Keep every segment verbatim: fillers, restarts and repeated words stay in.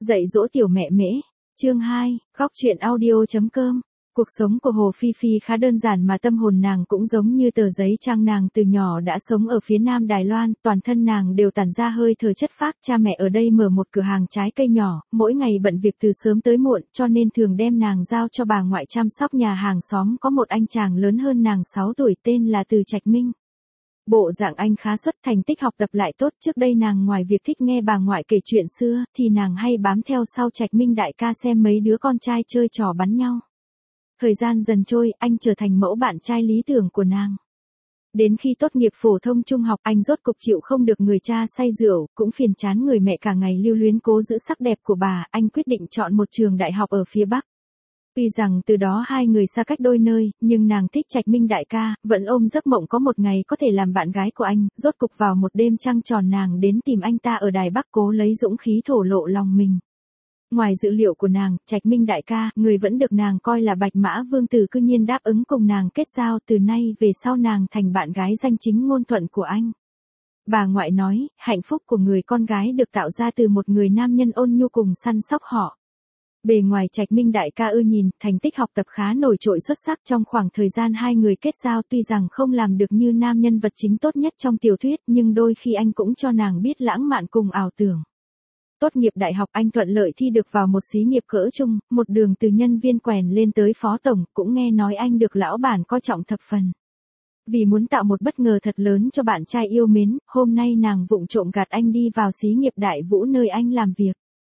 Dạy dỗ tiểu mẹ mễ. Chương hai, góc truyện audio chấm com. Cuộc sống của Hồ Phi Phi khá đơn giản mà tâm hồn nàng cũng giống như tờ giấy trang. Nàng từ nhỏ đã sống ở phía Nam Đài Loan, toàn thân nàng đều tản ra hơi thở chất phác. Cha mẹ ở đây mở một cửa hàng trái cây nhỏ, mỗi ngày bận việc từ sớm tới muộn, cho nên thường đem nàng giao cho bà ngoại chăm sóc. Nhà hàng xóm có một anh chàng lớn hơn nàng sáu tuổi tên là Từ Trạch Minh. Bộ dạng anh khá xuất, thành tích học tập lại tốt. Trước đây nàng ngoài việc thích nghe bà ngoại kể chuyện xưa, thì nàng hay bám theo sau Trạch Minh đại ca xem mấy đứa con trai chơi trò bắn nhau. Thời gian dần trôi, anh trở thành mẫu bạn trai lý tưởng của nàng. Đến khi tốt nghiệp phổ thông trung học, anh rốt cục chịu không được người cha say rượu, cũng phiền chán người mẹ cả ngày lưu luyến cố giữ sắc đẹp của bà, anh quyết định chọn một trường đại học ở phía Bắc. Tuy rằng từ đó hai người xa cách đôi nơi, nhưng nàng thích Trạch Minh đại ca, vẫn ôm giấc mộng có một ngày có thể làm bạn gái của anh. Rốt cục vào một đêm trăng tròn nàng đến tìm anh ta ở Đài Bắc, cố lấy dũng khí thổ lộ lòng mình. Ngoài dự liệu của nàng, Trạch Minh đại ca, người vẫn được nàng coi là bạch mã vương tử, cư nhiên đáp ứng cùng nàng kết giao. Từ nay về sau nàng thành bạn gái danh chính ngôn thuận của anh. Bà ngoại nói, hạnh phúc của người con gái được tạo ra từ một người nam nhân ôn nhu cùng săn sóc họ. Bề ngoài Trạch Minh đại ca ưa nhìn, thành tích học tập khá nổi trội xuất sắc. Trong khoảng thời gian hai người kết giao, tuy rằng không làm được như nam nhân vật chính tốt nhất trong tiểu thuyết, nhưng đôi khi anh cũng cho nàng biết lãng mạn cùng ảo tưởng. Tốt nghiệp đại học, anh thuận lợi thi được vào một xí nghiệp cỡ trung, một đường từ nhân viên quèn lên tới phó tổng. Cũng nghe nói anh được lão bản coi trọng thập phần. Vì muốn tạo một bất ngờ thật lớn cho bạn trai yêu mến, hôm nay nàng vụng trộm gạt anh đi vào xí nghiệp Đại Vũ nơi anh làm việc.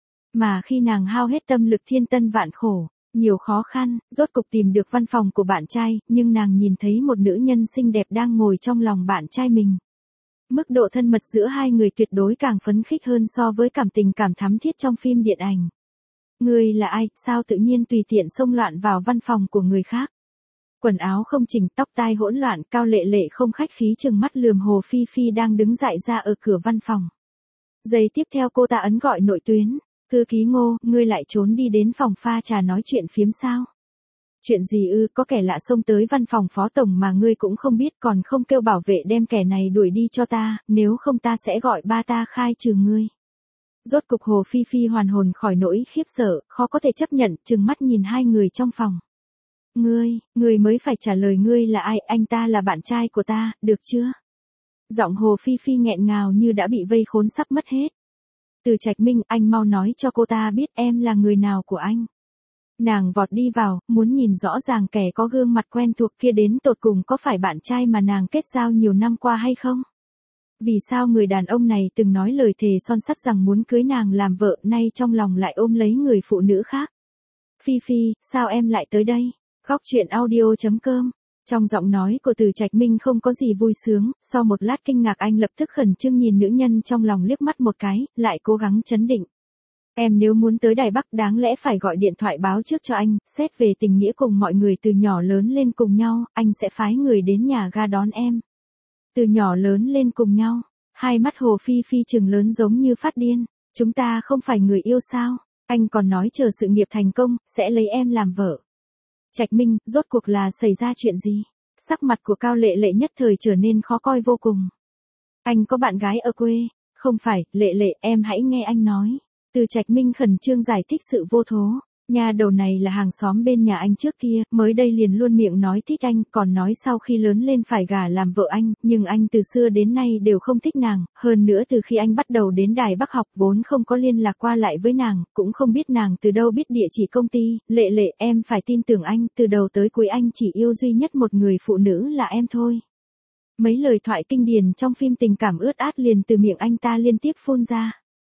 Mà khi nàng hao hết tâm lực thiên tân vạn khổ, nhiều khó khăn, rốt cục tìm được văn phòng của bạn trai, nhưng nàng nhìn thấy một nữ nhân xinh đẹp đang ngồi trong lòng bạn trai mình. Mức độ thân mật giữa hai người tuyệt đối càng phấn khích hơn so với cảm tình cảm thắm thiết trong phim điện ảnh. Ngươi là ai, sao tự nhiên tùy tiện xông loạn vào văn phòng của người khác? Quần áo không chỉnh, tóc tai hỗn loạn, Cao Lệ Lệ không khách khí trừng mắt lườm Hồ Phi Phi đang đứng dại ra ở cửa văn phòng. Giây tiếp theo cô ta ấn gọi nội tuyến. Thư ký Ngô, ngươi lại trốn đi đến phòng pha trà nói chuyện phiếm sao? Chuyện gì ư, có kẻ lạ xông tới văn phòng phó tổng mà ngươi cũng không biết, còn không kêu bảo vệ đem kẻ này đuổi đi cho ta, nếu không ta sẽ gọi ba ta khai trừ ngươi. Rốt cục Hồ Phi Phi hoàn hồn khỏi nỗi khiếp sợ, khó có thể chấp nhận, trừng mắt nhìn hai người trong phòng. Ngươi, ngươi mới phải trả lời ngươi là ai, anh ta là bạn trai của ta, được chưa? Giọng Hồ Phi Phi nghẹn ngào như đã bị vây khốn sắp mất hết. Từ Trạch Minh, anh mau nói cho cô ta biết em là người nào của anh. Nàng vọt đi vào, muốn nhìn rõ ràng kẻ có gương mặt quen thuộc kia đến tột cùng có phải bạn trai mà nàng kết giao nhiều năm qua hay không? Vì sao người đàn ông này từng nói lời thề son sắt rằng muốn cưới nàng làm vợ, nay trong lòng lại ôm lấy người phụ nữ khác? Phi Phi, sao em lại tới đây? Góc truyện audio chấm com. Trong giọng nói của Từ Trạch Minh không có gì vui sướng, sau một lát kinh ngạc anh lập tức khẩn trương nhìn nữ nhân trong lòng liếc mắt một cái, lại cố gắng trấn định. Em nếu muốn tới Đài Bắc đáng lẽ phải gọi điện thoại báo trước cho anh, xét về tình nghĩa cùng mọi người từ nhỏ lớn lên cùng nhau, anh sẽ phái người đến nhà ga đón em. Từ nhỏ lớn lên cùng nhau, hai mắt Hồ Phi Phi trừng lớn giống như phát điên, chúng ta không phải người yêu sao, anh còn nói chờ sự nghiệp thành công, sẽ lấy em làm vợ. Trạch Minh, rốt cuộc là xảy ra chuyện gì? Sắc mặt của Cao Lệ Lệ nhất thời trở nên khó coi vô cùng. Anh có bạn gái ở quê? Không phải, Lệ Lệ, em hãy nghe anh nói. Từ Trạch Minh khẩn trương giải thích sự vô thố. Nhà đầu này là hàng xóm bên nhà anh trước kia, mới đây liền luôn miệng nói thích anh, còn nói sau khi lớn lên phải gả làm vợ anh, nhưng anh từ xưa đến nay đều không thích nàng, hơn nữa từ khi anh bắt đầu đến Đài Bắc học vốn không có liên lạc qua lại với nàng, cũng không biết nàng từ đâu biết địa chỉ công ty. Lệ Lệ, em phải tin tưởng anh, từ đầu tới cuối anh chỉ yêu duy nhất một người phụ nữ là em thôi. Mấy lời thoại kinh điển trong phim tình cảm ướt át liền từ miệng anh ta liên tiếp phun ra.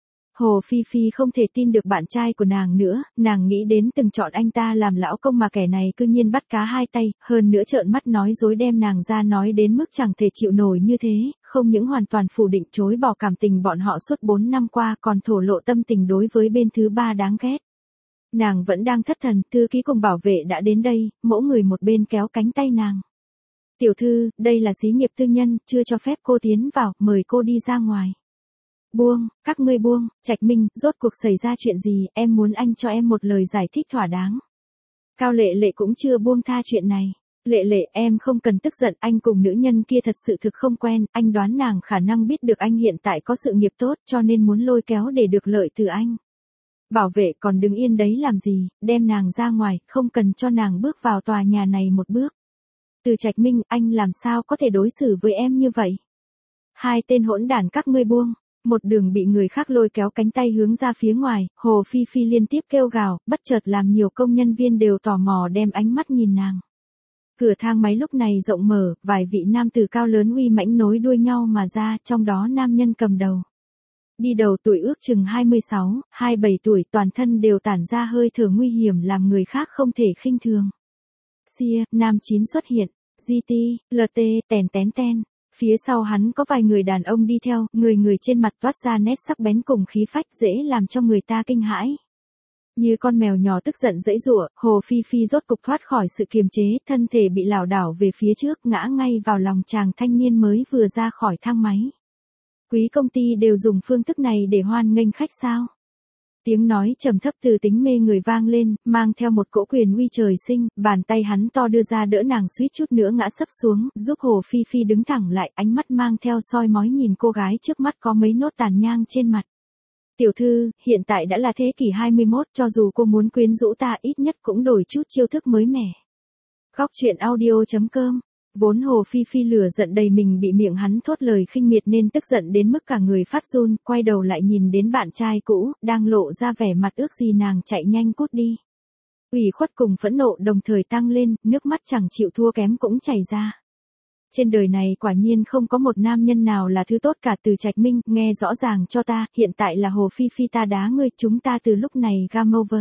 Hồ Phi Phi không thể tin được bạn trai của nàng nữa, nàng nghĩ đến từng chọn anh ta làm lão công mà kẻ này cư nhiên bắt cá hai tay, hơn nữa trợn mắt nói dối đem nàng ra nói đến mức chẳng thể chịu nổi như thế, không những hoàn toàn phủ định chối bỏ cảm tình bọn họ suốt bốn năm qua còn thổ lộ tâm tình đối với bên thứ ba đáng ghét. Nàng vẫn đang thất thần, thư ký cùng bảo vệ đã đến đây, mỗi người một bên kéo cánh tay nàng. Tiểu thư, đây là xí nghiệp tư nhân, chưa cho phép cô tiến vào, mời cô đi ra ngoài. Buông, các ngươi buông, Trạch Minh, rốt cuộc xảy ra chuyện gì, em muốn anh cho em một lời giải thích thỏa đáng. Cao Lệ Lệ cũng chưa buông tha chuyện này. Lệ Lệ, em không cần tức giận, anh cùng nữ nhân kia thật sự thực không quen, anh đoán nàng khả năng biết được anh hiện tại có sự nghiệp tốt cho nên muốn lôi kéo để được lợi từ anh. Bảo vệ còn đứng yên đấy làm gì, đem nàng ra ngoài, không cần cho nàng bước vào tòa nhà này một bước. Từ Trạch Minh, anh làm sao có thể đối xử với em như vậy? Hai tên hỗn đản các ngươi buông. Một đường bị người khác lôi kéo cánh tay hướng ra phía ngoài, Hồ Phi Phi liên tiếp kêu gào, bất chợt làm nhiều công nhân viên đều tò mò đem ánh mắt nhìn nàng. Cửa thang máy lúc này rộng mở, vài vị nam tử cao lớn uy mãnh nối đuôi nhau mà ra, trong đó nam nhân cầm đầu. Đi đầu tuổi ước chừng hai mươi sáu, hai mươi bảy tuổi, toàn thân đều tản ra hơi thở nguy hiểm làm người khác không thể khinh thường. Xia, nam chín xuất hiện, giê tê, lờ tê, tèn tén ten. Phía sau hắn có vài người đàn ông đi theo, người người trên mặt toát ra nét sắc bén cùng khí phách dễ làm cho người ta kinh hãi. Như con mèo nhỏ tức giận giãy giụa, Hồ Phi Phi rốt cục thoát khỏi sự kiềm chế, thân thể bị lảo đảo về phía trước, ngã ngay vào lòng chàng thanh niên mới vừa ra khỏi thang máy. Quý công ty đều dùng phương thức này để hoan nghênh khách sao? Tiếng nói trầm thấp từ tính mê người vang lên, mang theo một cỗ quyền uy trời sinh, bàn tay hắn to đưa ra đỡ nàng suýt chút nữa ngã sấp xuống, giúp Hồ Phi Phi đứng thẳng lại, ánh mắt mang theo soi mói nhìn cô gái trước mắt có mấy nốt tàn nhang trên mặt. Tiểu thư, hiện tại đã là thế kỷ hai mươi mốt, cho dù cô muốn quyến rũ ta ít nhất cũng đổi chút chiêu thức mới mẻ. Góc truyện audio chấm com. Vốn Hồ Phi Phi lửa giận đầy mình bị miệng hắn thốt lời khinh miệt nên tức giận đến mức cả người phát run, quay đầu lại nhìn đến bạn trai cũ, đang lộ ra vẻ mặt ước gì nàng chạy nhanh cút đi. Ủy khuất cùng phẫn nộ đồng thời tăng lên, nước mắt chẳng chịu thua kém cũng chảy ra. Trên đời này quả nhiên không có một nam nhân nào là thứ tốt cả. Từ Trạch Minh, nghe rõ ràng cho ta, hiện tại là Hồ Phi Phi ta đá ngươi, chúng ta từ lúc này game over.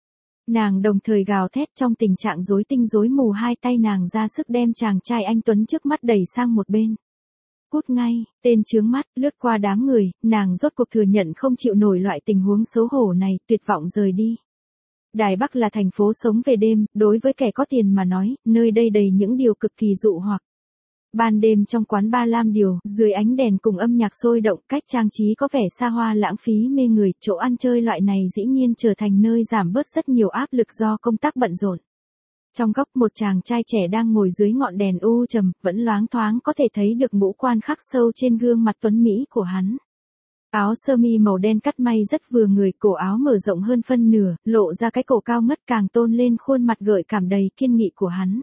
Nàng đồng thời gào thét trong tình trạng rối tinh rối mù, hai tay nàng ra sức đem chàng trai anh tuấn trước mắt đẩy sang một bên. Cút ngay, tên chướng mắt, lướt qua đám người, nàng rốt cuộc thừa nhận không chịu nổi loại tình huống xấu hổ này, tuyệt vọng rời đi. Đài Bắc là thành phố sống về đêm, đối với kẻ có tiền mà nói, nơi đây đầy những điều cực kỳ dụ hoặc. Ban đêm trong quán bar Lam Điều, dưới ánh đèn cùng âm nhạc sôi động, cách trang trí có vẻ xa hoa lãng phí mê người, chỗ ăn chơi loại này dĩ nhiên trở thành nơi giảm bớt rất nhiều áp lực do công tác bận rộn. Trong góc một chàng trai trẻ đang ngồi dưới ngọn đèn u trầm, vẫn loáng thoáng có thể thấy được ngũ quan khắc sâu trên gương mặt tuấn mỹ của hắn. Áo sơ mi màu đen cắt may rất vừa người, cổ áo mở rộng hơn phân nửa, lộ ra cái cổ cao ngất càng tôn lên khuôn mặt gợi cảm đầy kiên nghị của hắn.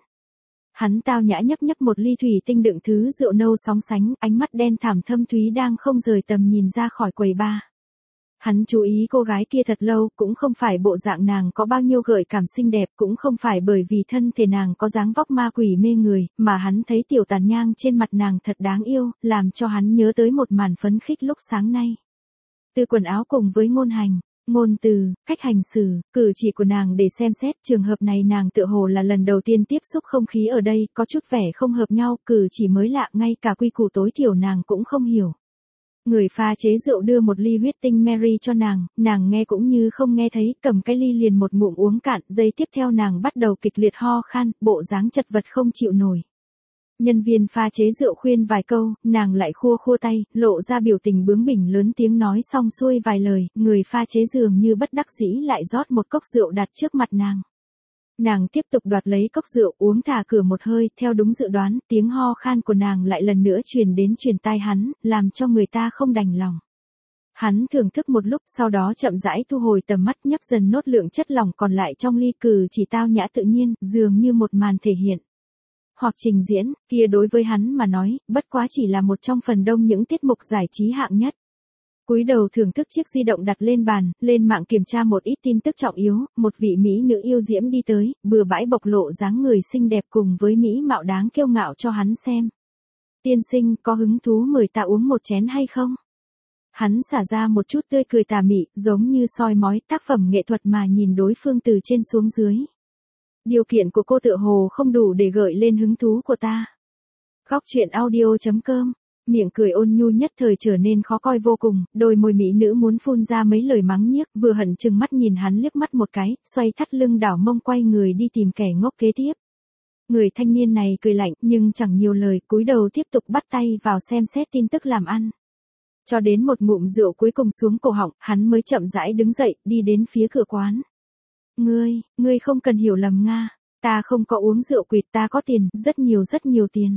Hắn tao nhã nhấp nhấp một ly thủy tinh đựng thứ rượu nâu sóng sánh, ánh mắt đen thẳm thâm thúy đang không rời tầm nhìn ra khỏi quầy bar. Hắn chú ý cô gái kia thật lâu, cũng không phải bộ dạng nàng có bao nhiêu gợi cảm xinh đẹp, cũng không phải bởi vì thân thể nàng có dáng vóc ma quỷ mê người, mà hắn thấy tiểu tàn nhang trên mặt nàng thật đáng yêu, làm cho hắn nhớ tới một màn phấn khích lúc sáng nay. Từ quần áo cùng với ngôn hành, ngôn từ, cách hành xử, cử chỉ của nàng để xem xét, trường hợp này nàng tựa hồ là lần đầu tiên tiếp xúc không khí ở đây, có chút vẻ không hợp nhau, cử chỉ mới lạ, ngay cả quy củ tối thiểu nàng cũng không hiểu. Người pha chế rượu đưa một ly huyết tinh Mary cho nàng, nàng nghe cũng như không nghe thấy, cầm cái ly liền một ngụm uống cạn, giây tiếp theo nàng bắt đầu kịch liệt ho khan, bộ dáng chật vật không chịu nổi. Nhân viên pha chế rượu khuyên vài câu, nàng lại khua khua tay, lộ ra biểu tình bướng bỉnh, lớn tiếng nói xong xuôi vài lời, người pha chế dường như bất đắc dĩ lại rót một cốc rượu đặt trước mặt nàng. Nàng tiếp tục đoạt lấy cốc rượu uống thả cửa một hơi, theo đúng dự đoán, tiếng ho khan của nàng lại lần nữa truyền đến truyền tai hắn, làm cho người ta không đành lòng. Hắn thưởng thức một lúc, sau đó chậm rãi thu hồi tầm mắt, nhấp dần nốt lượng chất lỏng còn lại trong ly, cử chỉ tao nhã tự nhiên, dường như một màn thể hiện hoặc trình diễn, kia đối với hắn mà nói, bất quá chỉ là một trong phần đông những tiết mục giải trí hạng nhất. Cúi đầu thưởng thức chiếc di động đặt lên bàn, lên mạng kiểm tra một ít tin tức trọng yếu, một vị mỹ nữ yêu diễm đi tới, bừa bãi bộc lộ dáng người xinh đẹp cùng với mỹ mạo đáng kiêu ngạo cho hắn xem. Tiên sinh, có hứng thú mời ta uống một chén hay không? Hắn xả ra một chút tươi cười tà mị, giống như soi mói tác phẩm nghệ thuật mà nhìn đối phương từ trên xuống dưới. Điều kiện của cô tựa hồ không đủ để gợi lên hứng thú của ta. Góc truyện audio chấm com. Miệng cười ôn nhu nhất thời trở nên khó coi vô cùng, đôi môi mỹ nữ muốn phun ra mấy lời mắng nhiếc, vừa hận chừng mắt nhìn hắn liếc mắt một cái, xoay thắt lưng đảo mông quay người đi tìm kẻ ngốc kế tiếp. Người thanh niên này cười lạnh nhưng chẳng nhiều lời, cúi đầu tiếp tục bắt tay vào xem xét tin tức làm ăn. Cho đến một ngụm rượu cuối cùng xuống cổ họng, hắn mới chậm rãi đứng dậy, đi đến phía cửa quán. Ngươi, ngươi không cần hiểu lầm Nga, ta không có uống rượu quỵt, ta có tiền, rất nhiều rất nhiều tiền.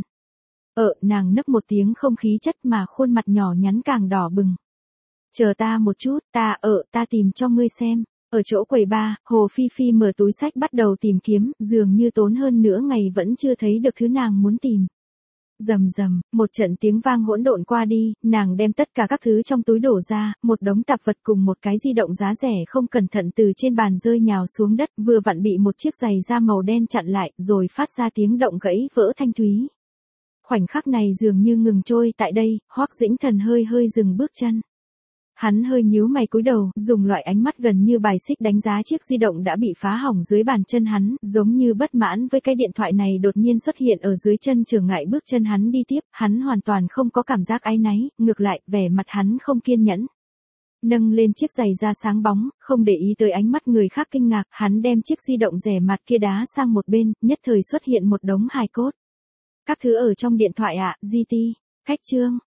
Ờ, nàng nấp một tiếng không khí chất mà khuôn mặt nhỏ nhắn càng đỏ bừng. Chờ ta một chút, ta, ờ, ta tìm cho ngươi xem. Ở chỗ quầy bar, Hồ Phi Phi mở túi xách bắt đầu tìm kiếm, dường như tốn hơn nửa ngày vẫn chưa thấy được thứ nàng muốn tìm. Rầm rầm, một trận tiếng vang hỗn độn qua đi, nàng đem tất cả các thứ trong túi đổ ra, một đống tạp vật cùng một cái di động giá rẻ không cẩn thận từ trên bàn rơi nhào xuống đất, vừa vặn bị một chiếc giày da màu đen chặn lại, rồi phát ra tiếng động gãy vỡ thanh thúy. Khoảnh khắc này dường như ngừng trôi tại đây, Hoắc Dĩnh Thần hơi hơi dừng bước chân. Hắn hơi nhíu mày cúi đầu, dùng loại ánh mắt gần như bài xích đánh giá chiếc di động đã bị phá hỏng dưới bàn chân hắn, giống như bất mãn với cái điện thoại này đột nhiên xuất hiện ở dưới chân trở ngại bước chân hắn đi tiếp, hắn hoàn toàn không có cảm giác áy náy, ngược lại, vẻ mặt hắn không kiên nhẫn. Nâng lên chiếc giày da sáng bóng, không để ý tới ánh mắt người khác kinh ngạc, hắn đem chiếc di động rẻ mặt kia đá sang một bên, nhất thời xuất hiện một đống hài cốt. Các thứ ở trong điện thoại ạ, à, giê tê, cách chương.